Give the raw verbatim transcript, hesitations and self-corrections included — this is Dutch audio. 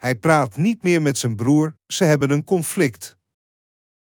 Hij praat niet meer met zijn broer, ze hebben een conflict.